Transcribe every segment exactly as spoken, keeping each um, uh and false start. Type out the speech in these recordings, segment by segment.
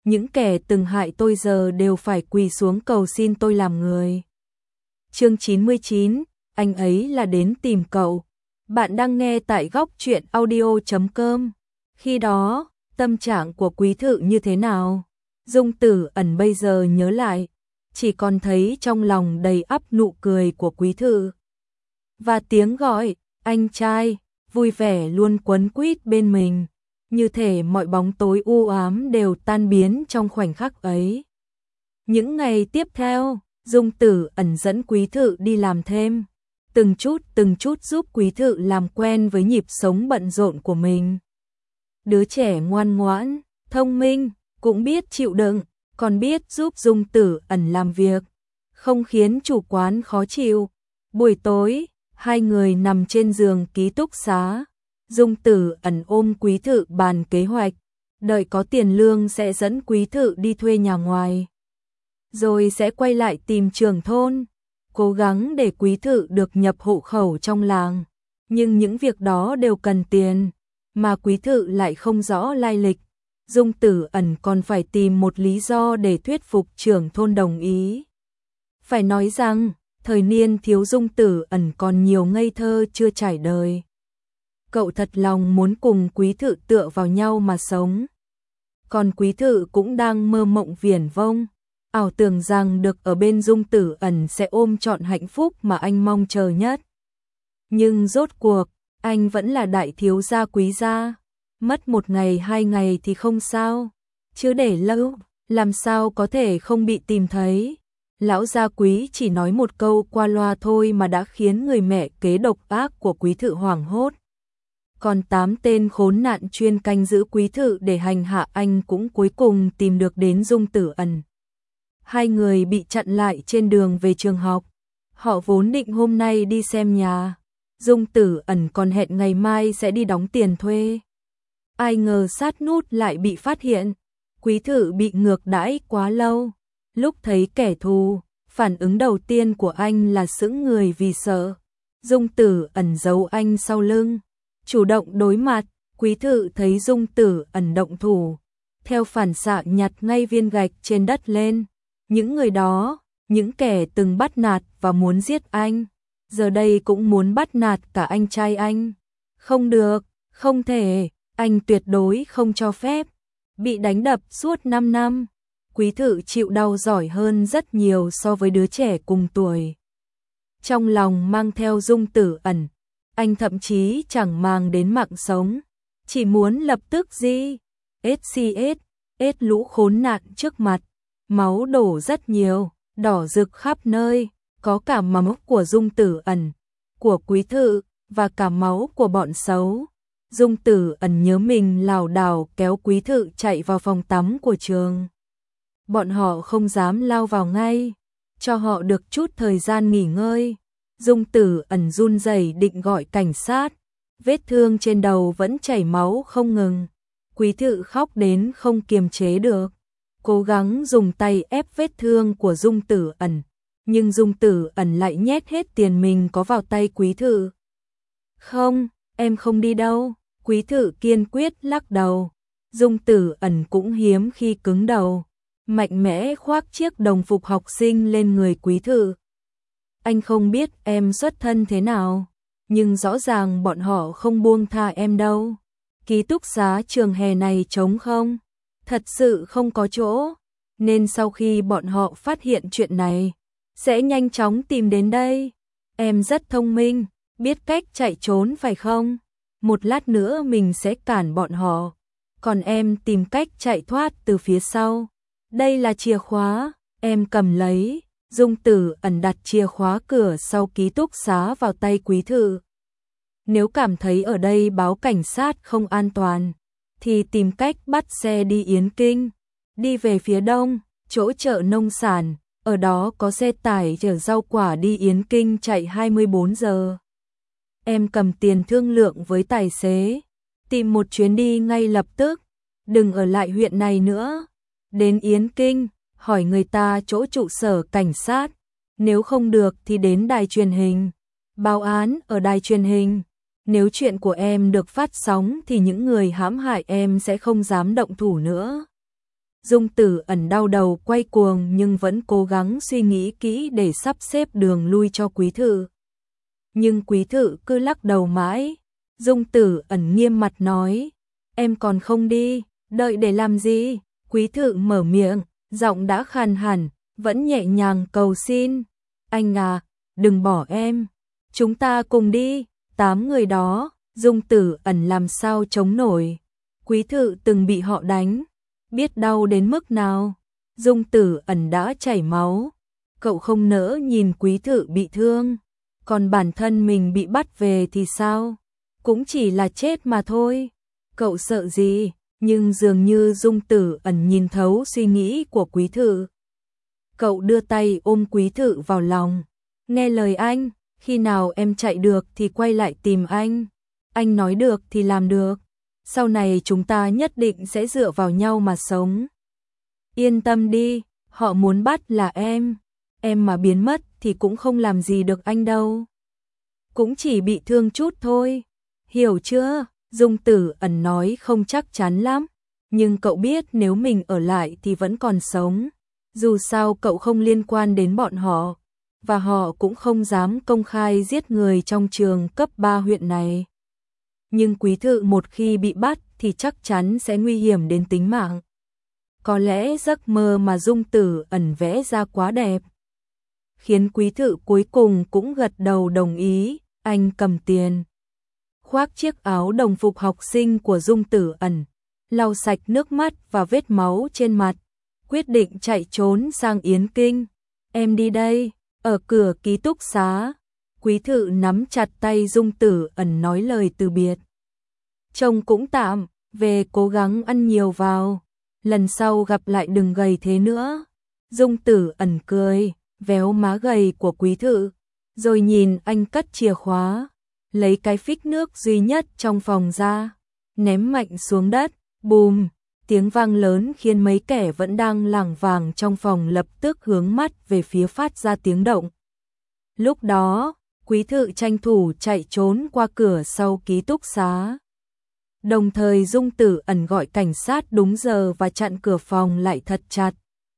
những kẻ từng hại tôi giờ đều phải quỳ xuống cầu xin tôi làm người. Chương chín mươi chín, anh ấy là đến tìm cậu. Bạn đang nghe tại góc truyện audio chấm com. Khi đó, tâm trạng của Quý Thự như thế nào? Dung Tử Ẩn bây giờ nhớ lại, chỉ còn thấy trong lòng đầy ắp nụ cười của Quý Thự. Và tiếng gọi, anh trai, vui vẻ luôn quấn quýt bên mình. Như thể mọi bóng tối u ám đều tan biến trong khoảnh khắc ấy. Những ngày tiếp theo, Dung Tử Ẩn dẫn Quý Thự đi làm thêm. Từng chút từng chút giúp Quý Thự làm quen với nhịp sống bận rộn của mình. Đứa trẻ ngoan ngoãn, thông minh, cũng biết chịu đựng, còn biết giúp Dung Tử Ẩn làm việc, không khiến chủ quán khó chịu. Buổi tối, hai người nằm trên giường ký túc xá. Dung Tử Ẩn ôm Quý Thự bàn kế hoạch, đợi có tiền lương sẽ dẫn Quý Thự đi thuê nhà ngoài. Rồi sẽ quay lại tìm trưởng thôn, cố gắng để Quý Thự được nhập hộ khẩu trong làng. Nhưng những việc đó đều cần tiền, mà Quý Thự lại không rõ lai lịch. Dung Tử Ẩn còn phải tìm một lý do để thuyết phục trưởng thôn đồng ý. Phải nói rằng, thời niên thiếu Dung Tử Ẩn còn nhiều ngây thơ chưa trải đời. Cậu thật lòng muốn cùng Quý Thự tựa vào nhau mà sống. Còn Quý Thự cũng đang mơ mộng viển vông, ảo tưởng rằng được ở bên Dung Tử Ẩn sẽ ôm trọn hạnh phúc mà anh mong chờ nhất. Nhưng rốt cuộc, anh vẫn là đại thiếu gia Quý gia. Mất một ngày hai ngày thì không sao, chứ để lâu, làm sao có thể không bị tìm thấy. Lão gia Quý chỉ nói một câu qua loa thôi mà đã khiến người mẹ kế độc ác của Quý Thự hoảng hốt. Còn tám tên khốn nạn chuyên canh giữ Quý Thự để hành hạ anh cũng cuối cùng tìm được đến Dung Tử Ẩn. Hai người bị chặn lại trên đường về trường học. Họ vốn định hôm nay đi xem nhà. Dung Tử Ẩn còn hẹn ngày mai sẽ đi đóng tiền thuê. Ai ngờ sát nút lại bị phát hiện. Quý Thự bị ngược đãi quá lâu. Lúc thấy kẻ thù, phản ứng đầu tiên của anh là sững người vì sợ. Dung Tử Ẩn giấu anh sau lưng, chủ động đối mặt. Quý Thự thấy Dung Tử Ẩn động thủ, theo phản xạ nhặt ngay viên gạch trên đất lên. Những người đó, những kẻ từng bắt nạt và muốn giết anh, giờ đây cũng muốn bắt nạt cả anh trai anh. Không được, không thể, anh tuyệt đối không cho phép. Bị đánh đập suốt năm năm, Quý Thự chịu đau giỏi hơn rất nhiều so với đứa trẻ cùng tuổi. Trong lòng mang theo Dung Tử Ẩn, anh thậm chí chẳng màng đến mạng sống, chỉ muốn lập tức di ét xê ét, ết lũ khốn nạn trước mặt. Máu đổ rất nhiều, đỏ rực khắp nơi, có cả máu của Dung Tử Ẩn, của Quý Thự, và cả máu của bọn xấu. Dung Tử Ẩn nhớ mình lảo đảo kéo Quý Thự chạy vào phòng tắm của trường. Bọn họ không dám lao vào ngay, cho họ được chút thời gian nghỉ ngơi. Dung Tử Ẩn run rẩy định gọi cảnh sát, vết thương trên đầu vẫn chảy máu không ngừng. Quý Thự khóc đến không kiềm chế được, cố gắng dùng tay ép vết thương của Dung Tử Ẩn, nhưng Dung Tử Ẩn lại nhét hết tiền mình có vào tay Quý Thự. Không, em không đi đâu. Quý Thự kiên quyết lắc đầu. Dung Tử Ẩn cũng hiếm khi cứng đầu, mạnh mẽ khoác chiếc đồng phục học sinh lên người Quý Thự. Anh không biết em xuất thân thế nào, nhưng rõ ràng bọn họ không buông tha em đâu. Ký túc xá trường hè này trống không, thật sự không có chỗ, nên sau khi bọn họ phát hiện chuyện này, sẽ nhanh chóng tìm đến đây. Em rất thông minh, biết cách chạy trốn phải không? Một lát nữa mình sẽ cản bọn họ, còn em tìm cách chạy thoát từ phía sau. Đây là chìa khóa, em cầm lấy. Dung Tử Ẩn đặt chìa khóa cửa sau ký túc xá vào tay Quý Thự. Nếu cảm thấy ở đây báo cảnh sát không an toàn, thì tìm cách bắt xe đi Yến Kinh, đi về phía đông, chỗ chợ nông sản, ở đó có xe tải chở rau quả đi Yến Kinh chạy hai mươi bốn giờ. Em cầm tiền thương lượng với tài xế, tìm một chuyến đi ngay lập tức, đừng ở lại huyện này nữa. Đến Yến Kinh, hỏi người ta chỗ trụ sở cảnh sát, nếu không được thì đến đài truyền hình, báo án ở đài truyền hình. Nếu chuyện của em được phát sóng thì những người hãm hại em sẽ không dám động thủ nữa. Dung Tử Ẩn đau đầu quay cuồng nhưng vẫn cố gắng suy nghĩ kỹ để sắp xếp đường lui cho Quý Thự. Nhưng Quý Thự cứ lắc đầu mãi. Dung Tử Ẩn nghiêm mặt nói, em còn không đi, đợi để làm gì? Quý Thự mở miệng, giọng đã khàn hẳn, vẫn nhẹ nhàng cầu xin. Anh à, đừng bỏ em, chúng ta cùng đi. Tám người đó, Dung Tử Ẩn làm sao chống nổi. Quý Thự từng bị họ đánh, biết đau đến mức nào. Dung Tử Ẩn đã chảy máu, cậu không nỡ nhìn Quý Thự bị thương. Còn bản thân mình bị bắt về thì sao? Cũng chỉ là chết mà thôi. Cậu sợ gì? Nhưng dường như Dung Tử Ẩn nhìn thấu suy nghĩ của Quý Thự. Cậu đưa tay ôm Quý Thự vào lòng. Nghe lời anh, khi nào em chạy được thì quay lại tìm anh. Anh nói được thì làm được. Sau này chúng ta nhất định sẽ dựa vào nhau mà sống. Yên tâm đi, họ muốn bắt là em. Em mà biến mất thì cũng không làm gì được anh đâu. Cũng chỉ bị thương chút thôi. Hiểu chưa? Dung Tử Ẩn nói không chắc chắn lắm. Nhưng cậu biết nếu mình ở lại thì vẫn còn sống. Dù sao cậu không liên quan đến bọn họ. Và họ cũng không dám công khai giết người trong trường cấp ba huyện này. Nhưng Quý Thự một khi bị bắt thì chắc chắn sẽ nguy hiểm đến tính mạng. Có lẽ giấc mơ mà Dung Tử Ẩn vẽ ra quá đẹp, khiến Quý Thự cuối cùng cũng gật đầu đồng ý. Anh cầm tiền, khoác chiếc áo đồng phục học sinh của Dung Tử Ẩn, lau sạch nước mắt và vết máu trên mặt, quyết định chạy trốn sang Yến Kinh. Em đi đây. Ở cửa ký túc xá, Quý Thự nắm chặt tay Dung Tử Ẩn nói lời từ biệt. Trông cũng tạm, về cố gắng ăn nhiều vào, lần sau gặp lại đừng gầy thế nữa. Dung Tử Ẩn cười, véo má gầy của Quý Thự, rồi nhìn anh cất chìa khóa, lấy cái phích nước duy nhất trong phòng ra, ném mạnh xuống đất, bùm, tiếng vang lớn khiến mấy kẻ vẫn đang lảng vảng trong phòng lập tức hướng mắt về phía phát ra tiếng động. Lúc đó, Quý Thự tranh thủ chạy trốn qua cửa sau ký túc xá. Đồng thời Dung Tử Ẩn gọi cảnh sát đúng giờ và chặn cửa phòng lại thật chặt.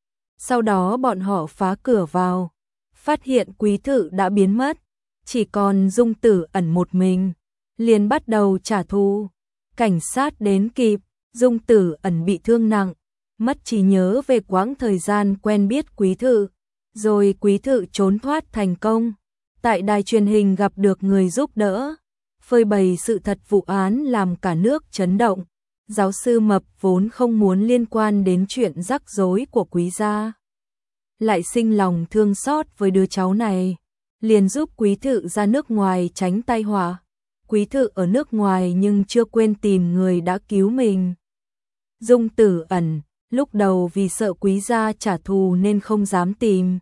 Sau đó bọn họ phá cửa vào, phát hiện Quý Thự đã biến mất, chỉ còn Dung Tử Ẩn một mình, liền bắt đầu trả thù. Cảnh sát đến kịp, Dung Tử Ẩn bị thương nặng, mất trí nhớ về quãng thời gian quen biết Quý Thự, rồi Quý Thự trốn thoát thành công. Tại đài truyền hình gặp được người giúp đỡ, phơi bày sự thật vụ án làm cả nước chấn động. Giáo sư Mập vốn không muốn liên quan đến chuyện rắc rối của Quý gia, lại sinh lòng thương xót với đứa cháu này, liền giúp Quý Thự ra nước ngoài tránh tai họa. Quý Thự ở nước ngoài nhưng chưa quên tìm người đã cứu mình. Dung Tử Ẩn lúc đầu vì sợ Quý gia trả thù nên không dám tìm.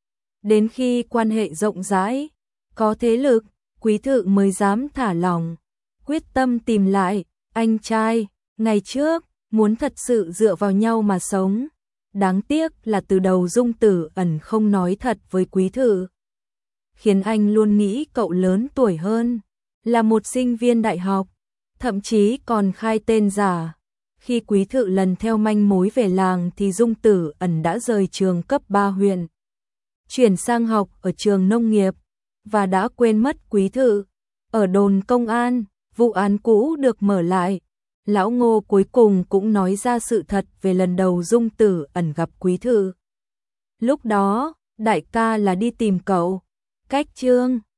Đến khi quan hệ rộng rãi, có thế lực, Quý Thự mới dám thả lỏng, quyết tâm tìm lại anh trai ngày trước, muốn thật sự dựa vào nhau mà sống. Đáng tiếc là từ đầu Dung Tử Ẩn không nói thật với Quý Thự, khiến anh luôn nghĩ cậu lớn tuổi hơn, là một sinh viên đại học, thậm chí còn khai tên giả. Khi Quý Thự lần theo manh mối về làng thì Dung Tử Ẩn đã rời trường cấp ba huyện, chuyển sang học ở trường nông nghiệp, và đã quên mất Quý Thự. Ở đồn công an, vụ án cũ được mở lại, Lão Ngô cuối cùng cũng nói ra sự thật về lần đầu Dung Tử Ẩn gặp Quý Thự. Lúc đó, đại ca là đi tìm cậu, cách Trương